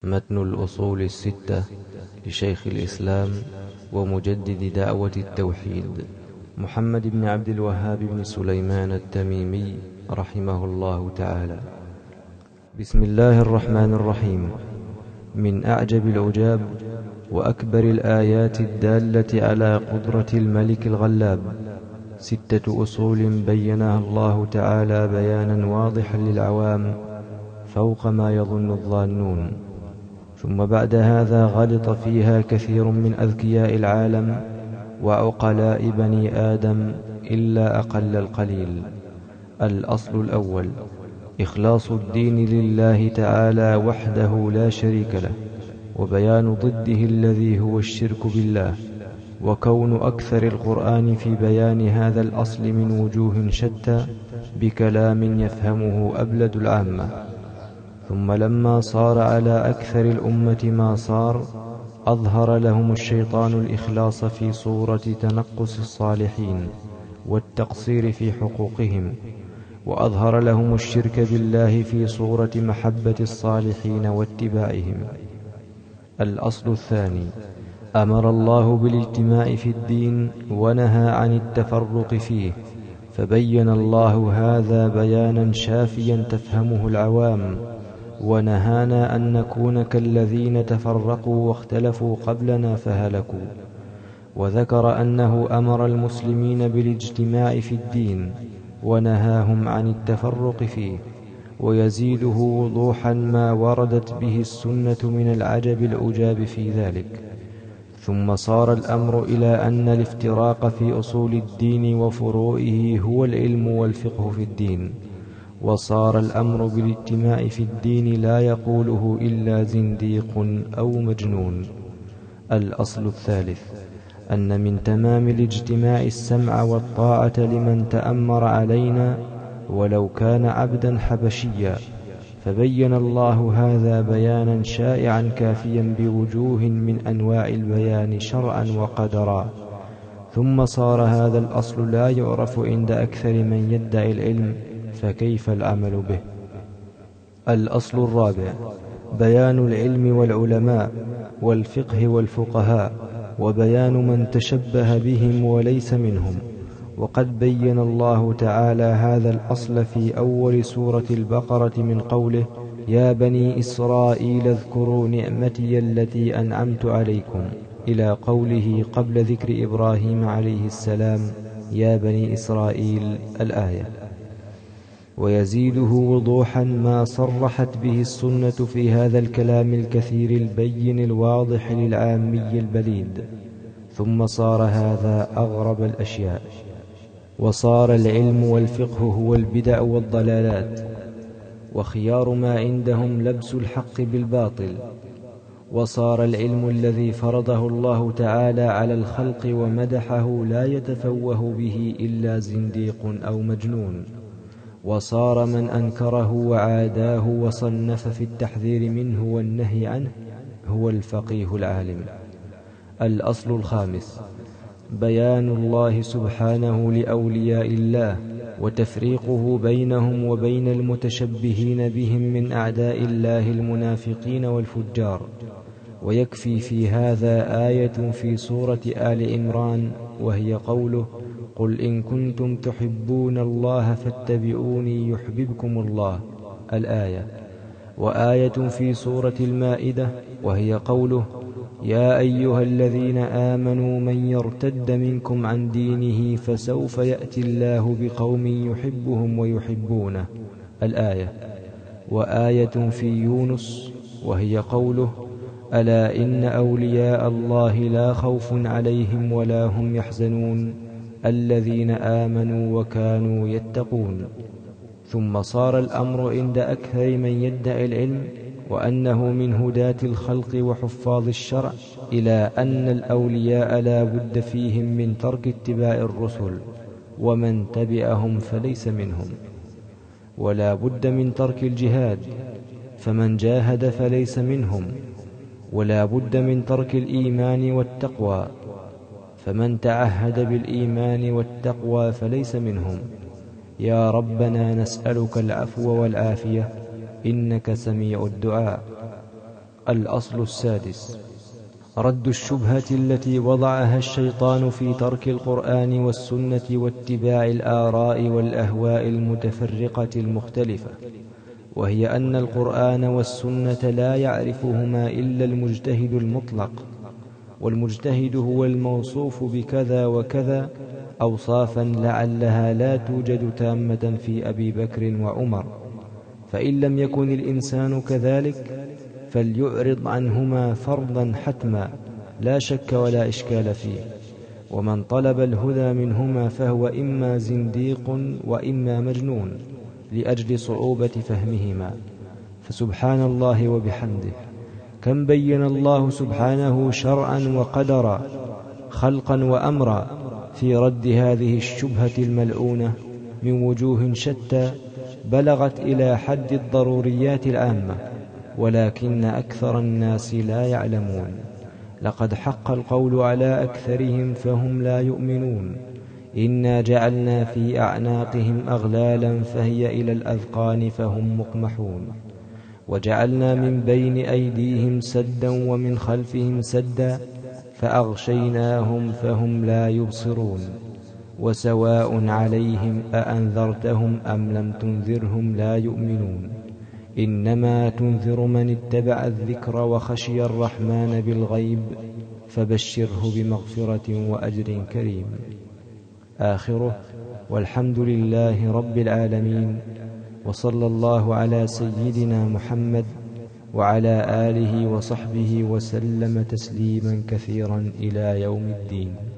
متن الأصول الستة لشيخ الإسلام ومجدد دعوة التوحيد محمد بن عبد الوهاب بن سليمان التميمي رحمه الله تعالى. بسم الله الرحمن الرحيم. من أعجب العجاب وأكبر الآيات الدالة على قدرة الملك الغلاب 6 أصول بينها الله تعالى بيانا واضحا للعوام فوق ما يظن الظانون، ثم بعد هذا غلط فيها كثير من أذكياء العالم وعقلاء بني آدم إلا أقل القليل. الأصل الأول: إخلاص الدين لله تعالى وحده لا شريك له، وبيان ضده الذي هو الشرك بالله، وكون أكثر القرآن في بيان هذا الأصل من وجوه شتى بكلام يفهمه أبلد العامة. ثم لما صار على أكثر الأمة ما صار، أظهر لهم الشيطان الإخلاص في صورة تنقص الصالحين والتقصير في حقوقهم، وأظهر لهم الشرك بالله في صورة محبة الصالحين واتباعهم. الأصل الثاني: أمر الله بالاجتماع في الدين ونهى عن التفرق فيه، فبين الله هذا بيانا شافيا تفهمه العوام، ونهانا أن نكون كالذين تفرقوا واختلفوا قبلنا فهلكوا. وذكر أنه أمر المسلمين بالاجتماع في الدين ونهاهم عن التفرق فيه، ويزيده وضوحا ما وردت به السنة من العجب العجاب في ذلك. ثم صار الأمر إلى أن الافتراق في أصول الدين وفروعه هو العلم والفقه في الدين، وصار الأمر بالاجتماع في الدين لا يقوله إلا زنديق أو مجنون. الأصل الثالث: أن من تمام الاجتماع السمع والطاعة لمن تأمر علينا ولو كان عبدا حبشيا، فبين الله هذا بيانا شائعا كافيا بوجوه من أنواع البيان شرعا وقدرا. ثم صار هذا الأصل لا يعرف عند أكثر من يدعي العلم، فكيف العمل به؟ الأصل الرابع: بيان العلم والعلماء والفقه والفقهاء، وبيان من تشبه بهم وليس منهم. وقد بين الله تعالى هذا الأصل في أول سورة البقرة من قوله: يا بني إسرائيل اذكروا نعمتي التي أنعمت عليكم، إلى قوله قبل ذكر إبراهيم عليه السلام: يا بني إسرائيل، الآية. ويزيده وضوحا ما صرحت به السنة في هذا الكلام الكثير البين الواضح للعامي البليد. ثم صار هذا أغرب الأشياء، وصار العلم والفقه هو البدع والضلالات، وخيار ما عندهم لبس الحق بالباطل. وصار العلم الذي فرضه الله تعالى على الخلق ومدحه لا يتفوه به إلا زنديق أو مجنون. وصار من أنكره وعاداه وصنف في التحذير منه والنهي عنه هو الفقيه العالم. الأصل الخامس: بيان الله سبحانه لأولياء الله وتفريقه بينهم وبين المتشبهين بهم من أعداء الله المنافقين والفجار. ويكفي في هذا آية في سورة آل عمران، وهي قوله: قل إن كنتم تحبون الله فاتبعوني يحببكم الله، الآية. وآية في سورة المائدة، وهي قوله: يا أيها الذين آمنوا من يرتد منكم عن دينه فسوف يأتي الله بقوم يحبهم ويحبونه، الآية. وآية في يونس، وهي قوله: ألا إن أولياء الله لا خوف عليهم ولا هم يحزنون الذين آمنوا وكانوا يتقون. ثم صار الأمر عند أكثر من يدعي العلم وأنه من هداة الخلق وحفاظ الشرع إلى أن الأولياء لا بد فيهم من ترك اتباع الرسل، ومن تبعهم فليس منهم. ولا بد من ترك الجهاد، فمن جاهد فليس منهم. ولا بد من ترك الإيمان والتقوى، فمن تعهد بالإيمان والتقوى فليس منهم. يا ربنا نسألك العفو والعافية إنك سميع الدعاء. الأصل السادس: رد الشبهة التي وضعها الشيطان في ترك القرآن والسنة واتباع الآراء والأهواء المتفرقة المختلفة، وهي أن القرآن والسنة لا يعرفهما إلا المجتهد المطلق، والمجتهد هو الموصوف بكذا وكذا أوصافا لعلها لا توجد تامة في أبي بكر وعمر، فإن لم يكن الإنسان كذلك فليعرض عنهما فرضا حتما لا شك ولا إشكال فيه، ومن طلب الهدى منهما فهو إما زنديق وإما مجنون لأجل صعوبة فهمهما. فسبحان الله وبحمده، كم بين الله سبحانه شرعا وقدرا، خلقا وأمرا، في رد هذه الشبهة الملعونة من وجوه شتى بلغت إلى حد الضروريات العامة، ولكن أكثر الناس لا يعلمون. لقد حق القول على أكثرهم فهم لا يؤمنون. إنا جعلنا في أعناقهم أغلالا فهي إلى الأذقان فهم مقمحون، وجعلنا من بين أيديهم سدا ومن خلفهم سدا فأغشيناهم فهم لا يبصرون، وسواء عليهم أأنذرتهم أم لم تنذرهم لا يؤمنون، إنما تنذر من اتبع الذكر وخشي الرحمن بالغيب فبشره بمغفرة وأجر كريم. آخره: والحمد لله رب العالمين، وصلى الله على سيدنا محمد وعلى آله وصحبه وسلم تسليما كثيرا إلى يوم الدين.